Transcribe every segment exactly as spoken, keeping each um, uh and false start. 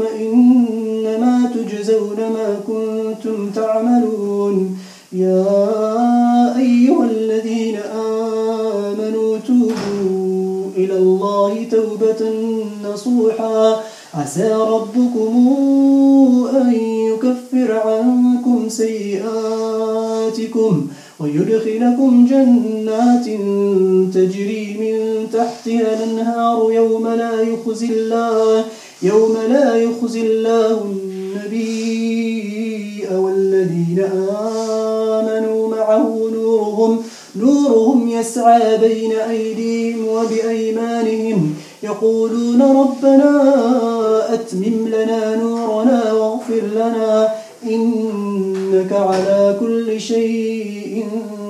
إنما تجزون ما كنتم تعملون يا أيها الذين آمنوا توبوا إلى الله توبة نصوحا عسى ربكم أن يكفر عنكم سيئاتكم ويدخلكم جنات تجري من تحتها الأنهار يوم لا يخزي الله يوم لا يخزي الله النبي والذين آمنوا معه نورهم نورهم يسعى بين أيديهم وبأيمانهم يقولون ربنا أتمم لنا نورنا واغفر لنا إنك على كل شيء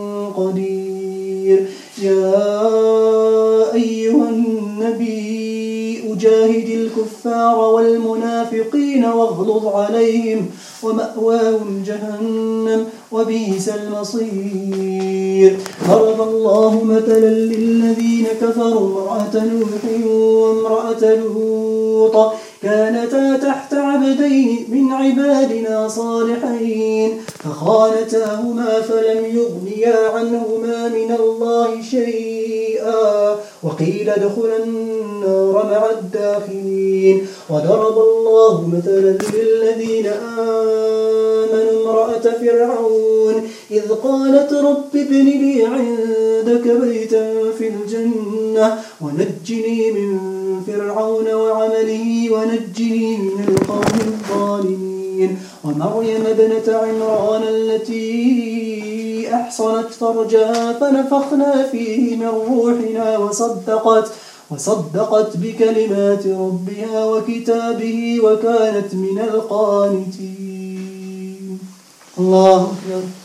قدير يا أيها النبي أجاهد الكفار والمنافقين واغلظ عليهم ومأواهم جهنم وبئس المصير ضرب الله مثلا للذين كفروا امرأة نوح وامرأة لوط كانتا تحت عبدين من عبادنا صالحين فخانتاهما فلم يغنيا عنهما من الله شيئا وقيل ادخلا النار مع الداخلين وضرب الله مثلا للذين آمنوا امرأة فرعون إذ قالت رب ابن لي عندك بيتا في الجنة ونجني من فرعون وعمله ونجني من القوم الظالمين ومريم ابنة عمران التي أحصنت فرجها فنفخنا فيه من روحنا وصدقت وصدقت بكلمات ربها وكتابه وكانت من القانتين الله أكبر.